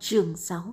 Chương 6.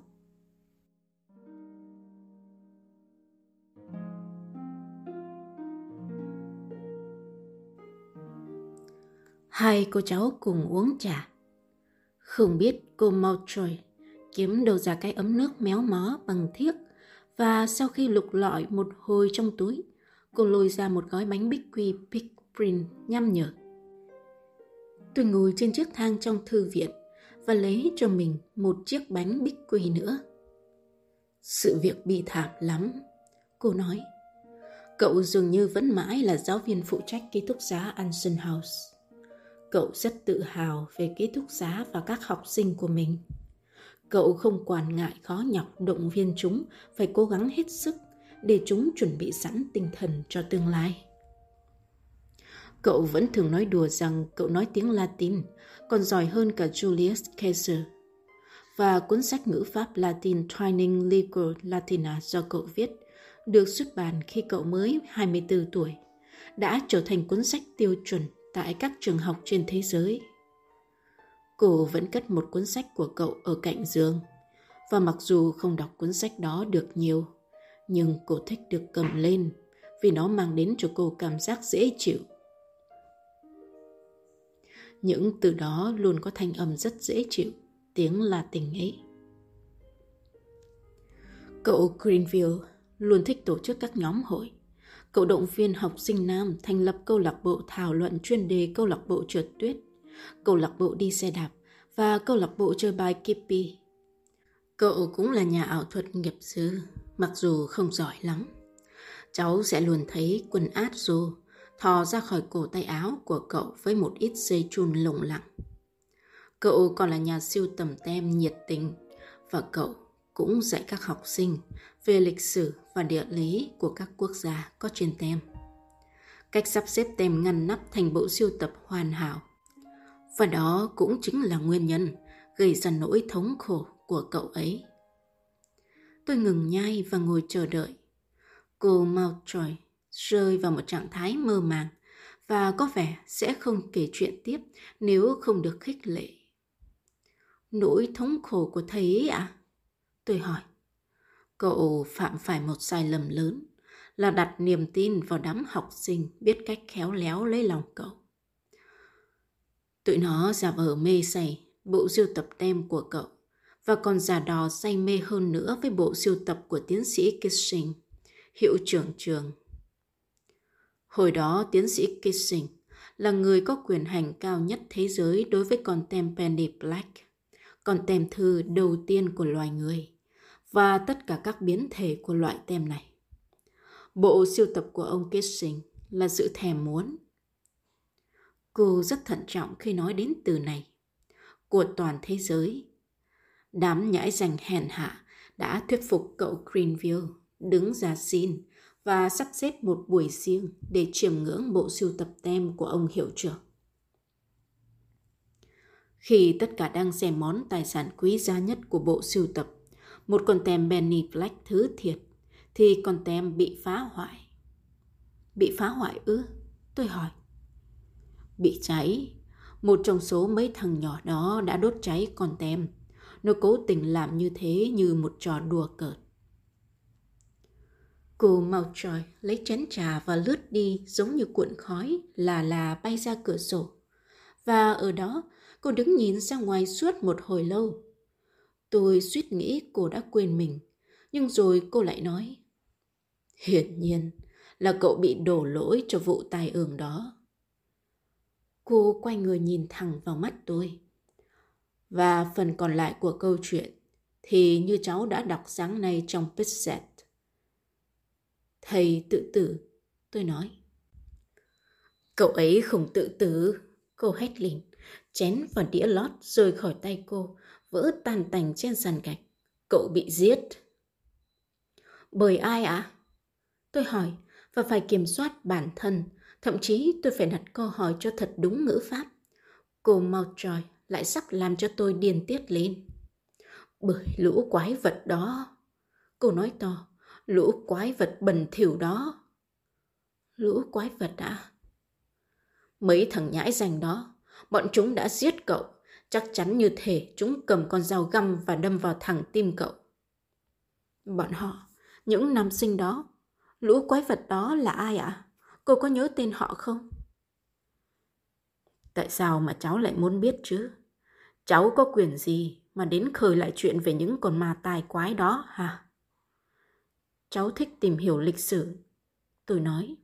Hai cô cháu cùng uống trà. Không biết cô Mountjoy kiếm đâu ra cái ấm nước méo mó bằng thiếc, và sau khi lục lọi một hồi trong túi, cô lôi ra một gói bánh bích quy Big Print nham nhở. Tôi ngồi trên chiếc thang trong thư viện và lấy cho mình một chiếc bánh bích quy nữa. Sự việc bi thảm lắm, cô nói. Cậu dường như vẫn mãi là giáo viên phụ trách ký túc xá Anson House. Cậu rất tự hào về ký túc xá và các học sinh của mình. Cậu không quản ngại khó nhọc động viên chúng phải cố gắng hết sức để chúng chuẩn bị sẵn tinh thần cho tương lai. Cậu vẫn thường nói đùa rằng cậu nói tiếng Latin còn giỏi hơn cả Julius Caesar. Và cuốn sách ngữ pháp Latin Training Legal Latina do cậu viết, được xuất bản khi cậu mới 24 tuổi, đã trở thành cuốn sách tiêu chuẩn tại các trường học trên thế giới. Cô vẫn cất một cuốn sách của cậu ở cạnh giường, và mặc dù không đọc cuốn sách đó được nhiều, nhưng cô thích được cầm lên vì nó mang đến cho cô cảm giác dễ chịu. Những từ đó luôn có thanh âm rất dễ chịu, tiếng Latin ấy. Cậu Greenville luôn thích tổ chức các nhóm hội. Cậu động viên học sinh nam thành lập câu lạc bộ thảo luận chuyên đề, câu lạc bộ trượt tuyết, câu lạc bộ đi xe đạp và câu lạc bộ chơi bài kippy. Cậu cũng là nhà ảo thuật nghiệp dư, mặc dù không giỏi lắm. Cháu sẽ luôn thấy quần át rô thò ra khỏi cổ tay áo của cậu với một ít dây chun lủng lẳng. Cậu còn là nhà sưu tầm tem nhiệt tình, và cậu cũng dạy các học sinh về lịch sử và địa lý của các quốc gia có trên tem. Cách sắp xếp tem ngăn nắp thành bộ sưu tập hoàn hảo. Và đó cũng chính là nguyên nhân gây ra nỗi thống khổ của cậu ấy. Tôi ngừng nhai và ngồi chờ đợi. Cô Mountjoy rơi vào một trạng thái mơ màng và có vẻ sẽ không kể chuyện tiếp nếu không được khích lệ. Nỗi thống khổ của thầy ấy à? Tôi hỏi. Cậu phạm phải một sai lầm lớn là đặt niềm tin vào đám học sinh biết cách khéo léo lấy lòng cậu. Tụi nó giả vờ mê say bộ sưu tập tem của cậu và còn giả đò say mê hơn nữa với bộ sưu tập của tiến sĩ Kissing, hiệu trưởng trường. Hồi đó tiến sĩ Kissing là người có quyền hành cao nhất thế giới đối với con tem Penny Black, con tem thư đầu tiên của loài người, và tất cả các biến thể của loại tem này. Bộ sưu tập của ông Kissing là sự thèm muốn. Cô rất thận trọng khi nói đến từ này. Của toàn thế giới. Đám nhãi rành hèn hạ đã thuyết phục cậu Greenville đứng ra xin và sắp xếp một buổi riêng để chiêm ngưỡng bộ sưu tập tem của ông hiệu trưởng. Khi tất cả đang xem món tài sản quý giá nhất của bộ sưu tập, một con tem Penny Black thứ thiệt, thì con tem bị phá hoại. Bị phá hoại ư? Tôi hỏi. Bị cháy. Một trong số mấy thằng nhỏ đó đã đốt cháy con tem. Nó cố tình làm như thế như một trò đùa cợt. Cô Mountjoy lấy chén trà và lướt đi giống như cuộn khói là bay ra cửa sổ. Và ở đó cô đứng nhìn ra ngoài suốt một hồi lâu. Tôi suýt nghĩ cô đã quên mình, nhưng rồi cô lại nói. Hiển nhiên là cậu bị đổ lỗi cho vụ tai ương đó. Cô quay người nhìn thẳng vào mắt tôi. Và phần còn lại của câu chuyện thì như cháu đã đọc sáng nay trong Pixet. Thầy tự tử, tôi nói. Cậu ấy không tự tử, cô hét lên. Chén và đĩa lót rơi khỏi tay cô, vỡ tan tành trên sàn gạch. Cậu bị giết. Bởi ai ạ? Tôi hỏi và phải kiểm soát bản thân. Thậm chí tôi phải đặt câu hỏi cho thật đúng ngữ pháp. Cô Mountjoy lại sắp làm cho tôi điên tiết lên. Bởi lũ quái vật đó. Cô nói to. Lũ quái vật bẩn thỉu đó. Lũ quái vật à? Mấy thằng nhãi rành đó. Bọn chúng đã giết cậu. Chắc chắn như thể chúng cầm con dao găm và đâm vào thẳng tim cậu. Bọn họ, những nam sinh đó, lũ quái vật đó là ai ạ? Cô có nhớ tên họ không? Tại sao mà cháu lại muốn biết chứ? Cháu có quyền gì mà đến khơi lại chuyện về những con ma tai quái đó hả? Cháu thích tìm hiểu lịch sử, tôi nói.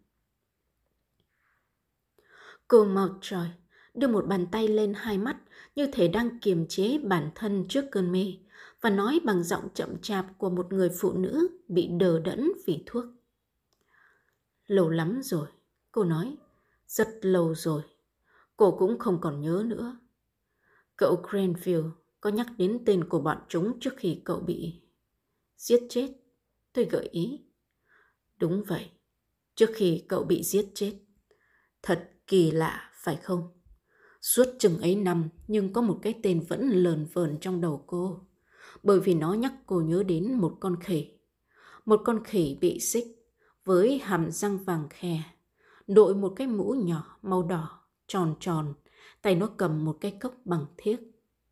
Cô Mountjoy đưa một bàn tay lên hai mắt như thể đang kiềm chế bản thân trước cơn mê và nói bằng giọng chậm chạp của một người phụ nữ bị đờ đẫn vì thuốc. Lâu lắm rồi, cô nói. Rất lâu rồi. Cô cũng không còn nhớ nữa. Cậu Grenville có nhắc đến tên của bọn chúng trước khi cậu bị giết chết. Tôi gợi ý. Đúng vậy, trước khi cậu bị giết chết. Thật kỳ lạ, phải không? Suốt chừng ấy năm nhưng có một cái tên vẫn lờn vờn trong đầu cô. Bởi vì nó nhắc cô nhớ đến một con khỉ. Một con khỉ bị xích với hàm răng vàng khè, đội một cái mũ nhỏ màu đỏ, tròn tròn, tay nó cầm một cái cốc bằng thiếc.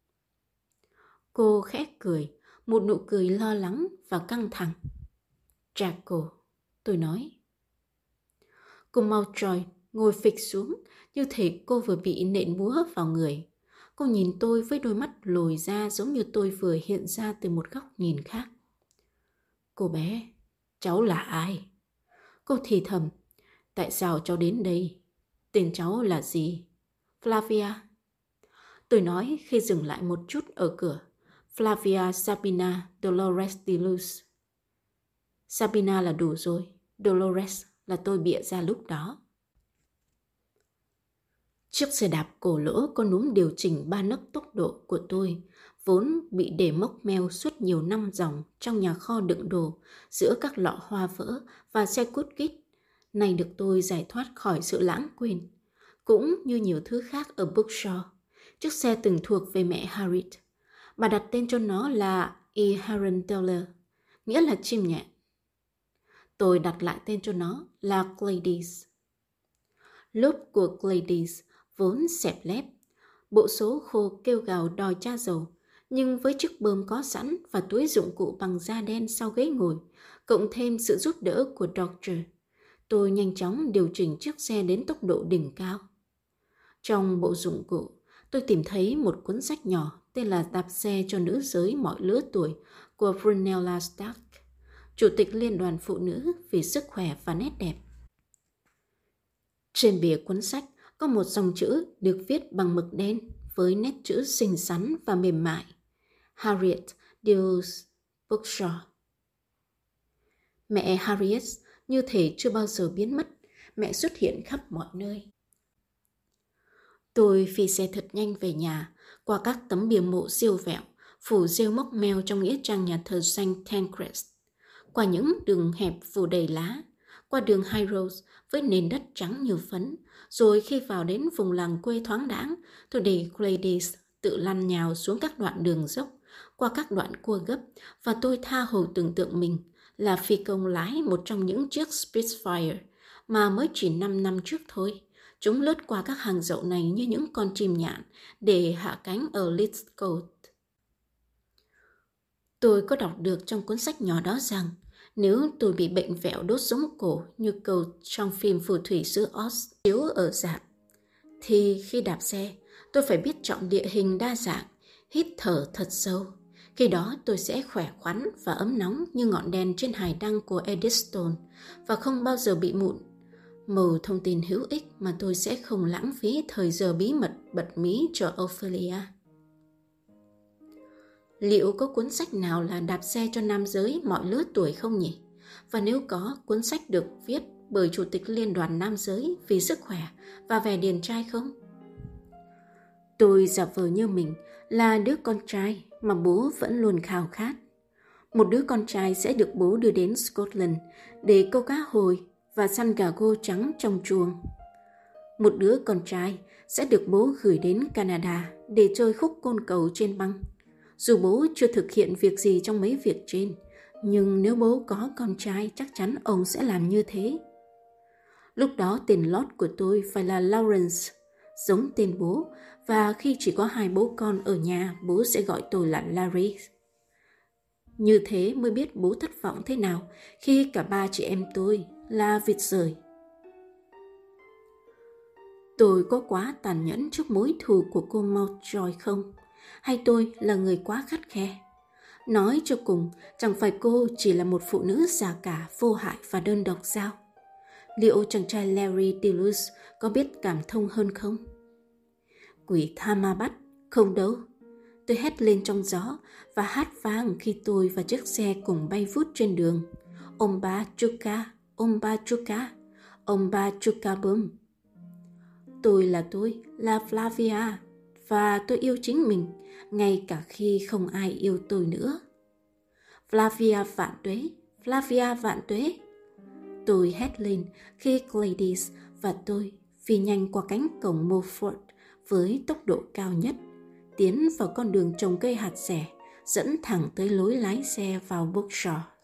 Cô khẽ cười, một nụ cười lo lắng và căng thẳng. Draco, tôi nói. Cô Mountjoy ngồi phịch xuống như thể cô vừa bị nện búa vào người. Cô nhìn tôi với đôi mắt lồi ra giống như tôi vừa hiện ra từ một góc nhìn khác. Cô bé, cháu là ai? Cô thì thầm. Tại sao cháu đến đây? Tên cháu là gì? Flavia. Tôi nói khi dừng lại một chút ở cửa. Flavia Sabina Dolores de Luz. Sabina là đủ rồi. Dolores là tôi bịa ra lúc đó. Chiếc xe đạp cổ lỗ có núm điều chỉnh 3 nấc tốc độ của tôi, vốn bị để mốc meo suốt nhiều năm dòng trong nhà kho đựng đồ giữa các lọ hoa vỡ và xe cút kít, nay được tôi giải thoát khỏi sự lãng quên. Cũng như nhiều thứ khác ở Bookshaw, chiếc xe từng thuộc về mẹ Harriet. Bà đặt tên cho nó là E. Harendeller, nghĩa là chim nhạn. Tôi đặt lại tên cho nó là Gladys. Lốp của Gladys vốn xẹp lép, bộ số khô kêu gào đòi tra dầu, nhưng với chiếc bơm có sẵn và túi dụng cụ bằng da đen sau ghế ngồi, cộng thêm sự giúp đỡ của Doctor, tôi nhanh chóng điều chỉnh chiếc xe đến tốc độ đỉnh cao. Trong bộ dụng cụ, tôi tìm thấy một cuốn sách nhỏ tên là Đạp xe cho nữ giới mọi lứa tuổi của Brunella Stark, Chủ tịch Liên đoàn Phụ nữ vì sức khỏe và nét đẹp. Trên bìa cuốn sách có một dòng chữ được viết bằng mực đen với nét chữ xinh xắn và mềm mại. Harriet Dewes Bookshaw. Mẹ Harriet như thể chưa bao giờ biến mất, mẹ xuất hiện khắp mọi nơi. Tôi phi xe thật nhanh về nhà, qua các tấm bìa mộ siêu vẹo, phủ rêu móc meo trong nghĩa trang nhà thờ Saint Tancred, qua những đường hẹp phủ đầy lá, qua đường High Road với nền đất trắng như phấn, rồi khi vào đến vùng làng quê thoáng đãng, tôi để Gladys tự lăn nhào xuống các đoạn đường dốc, qua các đoạn cua gấp, và tôi tha hồ tưởng tượng mình là phi công lái một trong những chiếc Spitfire mà mới chỉ 5 năm trước thôi. Chúng lướt qua các hàng dậu này như những con chim nhạn để hạ cánh ở Lidcote. Tôi có đọc được trong cuốn sách nhỏ đó rằng nếu tôi bị bệnh vẹo đốt sống cổ như câu trong phim phù thủy xứ Oz chiếu ở rạp, thì khi đạp xe, tôi phải biết chọn địa hình đa dạng, hít thở thật sâu. Khi đó tôi sẽ khỏe khoắn và ấm nóng như ngọn đèn trên hải đăng của Eddystone và không bao giờ bị mụn. Mẩu thông tin hữu ích mà tôi sẽ không lãng phí thời giờ bí mật bật mí cho Ophelia. Liệu có cuốn sách nào là đạp xe cho nam giới mọi lứa tuổi không nhỉ? Và nếu có, cuốn sách được viết bởi Chủ tịch Liên đoàn Nam giới vì sức khỏe và vẻ điển trai không? Tôi giả vờ như mình là đứa con trai mà bố vẫn luôn khao khát. Một đứa con trai sẽ được bố đưa đến Scotland để câu cá hồi và săn gà gô trắng trong chuồng. Một đứa con trai sẽ được bố gửi đến Canada để chơi khúc côn cầu trên băng. Dù bố chưa thực hiện việc gì trong mấy việc trên, nhưng nếu bố có con trai chắc chắn ông sẽ làm như thế. Lúc đó tên lót của tôi phải là Lawrence, giống tên bố, và khi chỉ có 2 bố con ở nhà, bố sẽ gọi tôi là Larry. Như thế mới biết bố thất vọng thế nào khi cả 3 chị em tôi là vịt rời. Tôi có quá tàn nhẫn trước mối thù của cô Mountjoy không? Hay tôi là người quá khắt khe? Nói cho cùng, chẳng phải cô chỉ là một phụ nữ già cả, vô hại và đơn độc sao? Liệu chàng trai Larry Duluth có biết cảm thông hơn không? Quỷ tha ma bắt, không đâu. Tôi hét lên trong gió và hát vang khi tôi và chiếc xe cùng bay vút trên đường. Ông ba Chuka, ông ba Chuka, ông ba Chuka bum. Tôi là Flavia, và tôi yêu chính mình, ngay cả khi không ai yêu tôi nữa. Flavia vạn tuế, Flavia vạn tuế. Tôi hét lên khi Gladys và tôi phi nhanh qua cánh cổng Mofford với tốc độ cao nhất, tiến vào con đường trồng cây hạt dẻ dẫn thẳng tới lối lái xe vào Bookshore.